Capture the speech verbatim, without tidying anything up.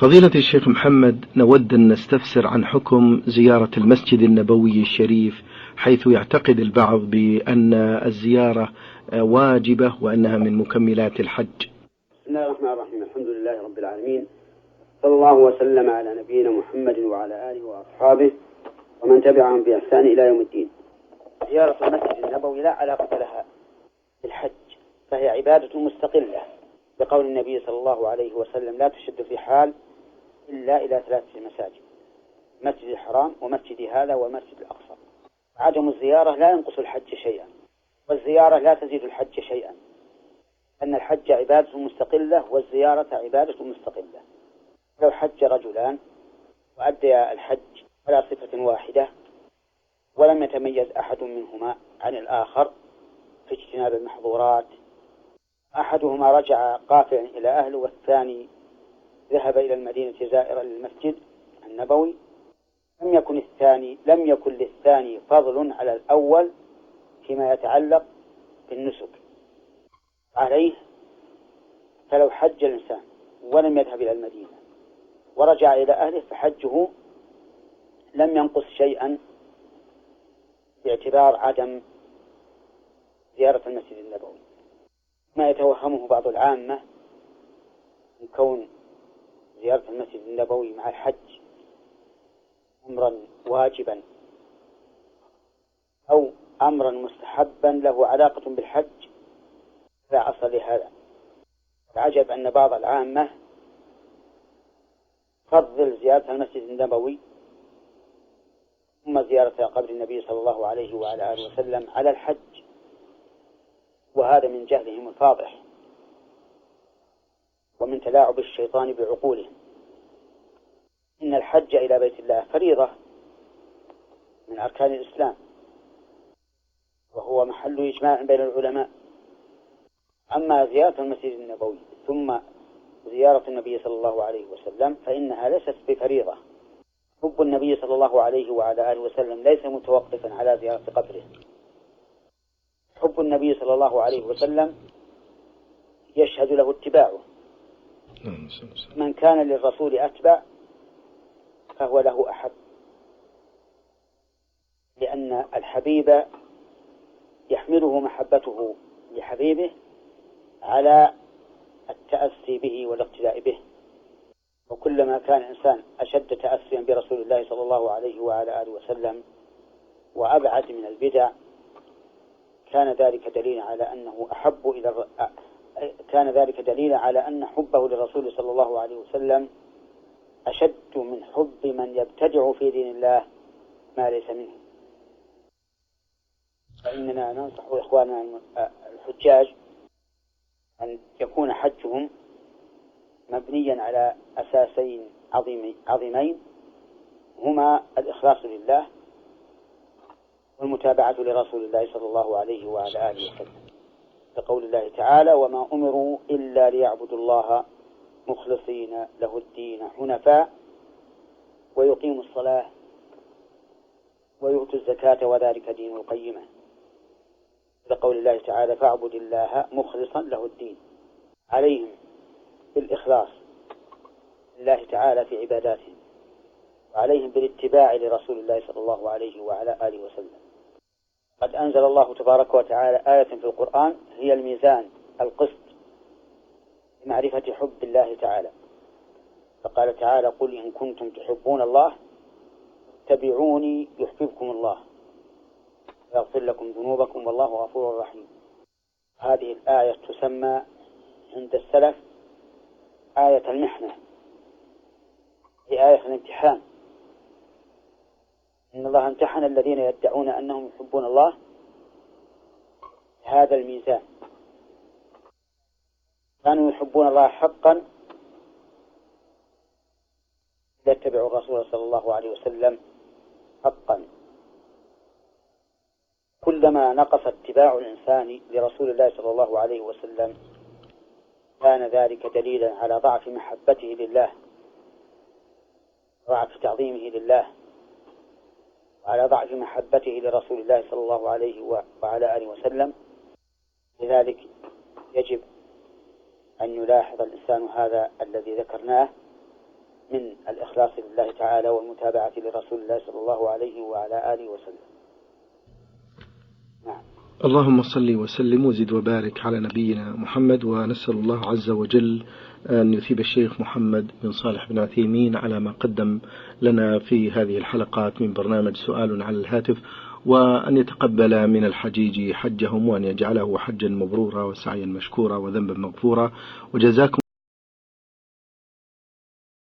فضيلة الشيخ محمد، نود أن نستفسر عن حكم زيارة المسجد النبوي الشريف، حيث يعتقد البعض بأن الزيارة واجبة وأنها من مكملات الحج. بسم الله الرحمن الرحيم. الحمد لله رب العالمين، صلى الله وسلم على نبينا محمد وعلى آله وأصحابه ومن تبعهم بإحسان إلى يوم الدين. زيارة المسجد النبوي لا علاقة لها بالحج، فهي عبادة مستقلة، بقول النبي صلى الله عليه وسلم: لا تشد في حال إلا إلى ثلاثة مساجد: مسجد الحرام ومسجد هذا والمسجد الأقصى. عدم الزيارة لا ينقص الحج شيئا، والزيارة لا تزيد الحج شيئا، أن الحج عبادة مستقلة والزيارة عبادة مستقلة. لو حج رجلان وأدى الحج على صفة واحدة ولم يتميز أحد منهما عن الآخر في اجتناب المحظورات، أحدهما رجع قافعا إلى أهله والثاني ذهب إلى المدينة زائرا للمسجد النبوي، لم يكن الثاني لم يكن للثاني فضل على الأول فيما يتعلق بالنسك عليه. فلو حج الإنسان ولم يذهب إلى المدينة ورجع إلى أهله فحجه لم ينقص شيئا، باعتبار عدم زيارة المسجد النبوي. ما يتوهمه بعض العامة من كون زيارة المسجد النبوي مع الحج أمرا واجبا أو أمرا مستحبا له علاقة بالحج، لا أصل لهذا. العجب أن بعض العامة فضل زيارة المسجد النبوي ثم زيارة قبر النبي صلى الله عليه وعلى آله وسلم على الحج، وهذا من جهلهم الفاضح ومن تلاعب الشيطان بعقولهم. إن الحج إلى بيت الله فريضة من أركان الإسلام، وهو محل إجماع بين العلماء. أما زيارة المسجد النبوي ثم زيارة النبي صلى الله عليه وسلم فإنها ليست بفريضة. حب النبي صلى الله عليه وعلى آله وسلم ليس متوقفا على زيارة قبره. حب النبي صلى الله عليه وسلم يشهد له اتباعه. من كان للرسول أتبع فهو له أحب، لأن الحبيب يحمله محبته لحبيبه على التأسي به والاقتداء به. وكلما كان الإنسان أشد تأسيا برسول الله صلى الله عليه وعلى آله وسلم وأبعد من البدع كان ذلك دليلا على أنه أحب إلى الر... كان ذلك دليلا على أن حبه للرسول صلى الله عليه وسلم أشد من حب من يبتدع في دين الله ما ليس منه. فإننا ننصح إخواننا الحجاج أن يكون حجهم مبنيا على أساسين عظيمين، هما الإخلاص لله والمتابعة لرسول الله صلى الله عليه وعلى آله وسلم، لقول الله تعالى: وما أمروا إلا ليعبدوا الله مخلصين له الدين حنفاء ويقيموا الصلاة ويؤتوا الزكاة وذلك دين القيمة، لقول الله تعالى: فاعبد الله مخلصا له الدين. عليهم بالإخلاص لله تعالى في عباداتهم، وعليهم بالاتباع لرسول الله صلى الله عليه وعلى آله وسلم. قد أنزل الله تبارك وتعالى آية في القرآن هي الميزان القسط لمعرفة حب الله تعالى، فقال تعالى: قل إن كنتم تحبون الله اتبعوني يحببكم الله ويغفر لكم ذنوبكم والله غفور رحيم. هذه الآية تسمى عند السلف آية المحنة، هي آية الامتحان. إن الله امتحن الذين يدعون أنهم يحبون الله هذا الميزان. كانوا يحبون الله حقا يتبعوا الرسول صلى الله عليه وسلم حقا. كلما نقص اتباع الإنسان لرسول الله صلى الله عليه وسلم كان ذلك دليلا على ضعف محبته لله، ضعف تعظيمه لله، وعلى ضعف محبته لرسول الله صلى الله عليه وعلى آله وسلم. لذلك يجب أن يلاحظ الإنسان هذا الذي ذكرناه تعالى والمتابعة لرسول الله صلى الله عليه وعلى آله وسلم. نعم. اللهم صل وسلم وزد وبارك على نبينا محمد، ونسأل الله عز وجل أن يثيب الشيخ محمد بن صالح بن عثيمين على ما قدم لنا في هذه الحلقات من برنامج سؤال على الهاتف، وأن يتقبل من الحجيج حجهم، وأن يجعله حجا مبرورا وسعيا مشكورا وذنبا مغفورا. وجزاكم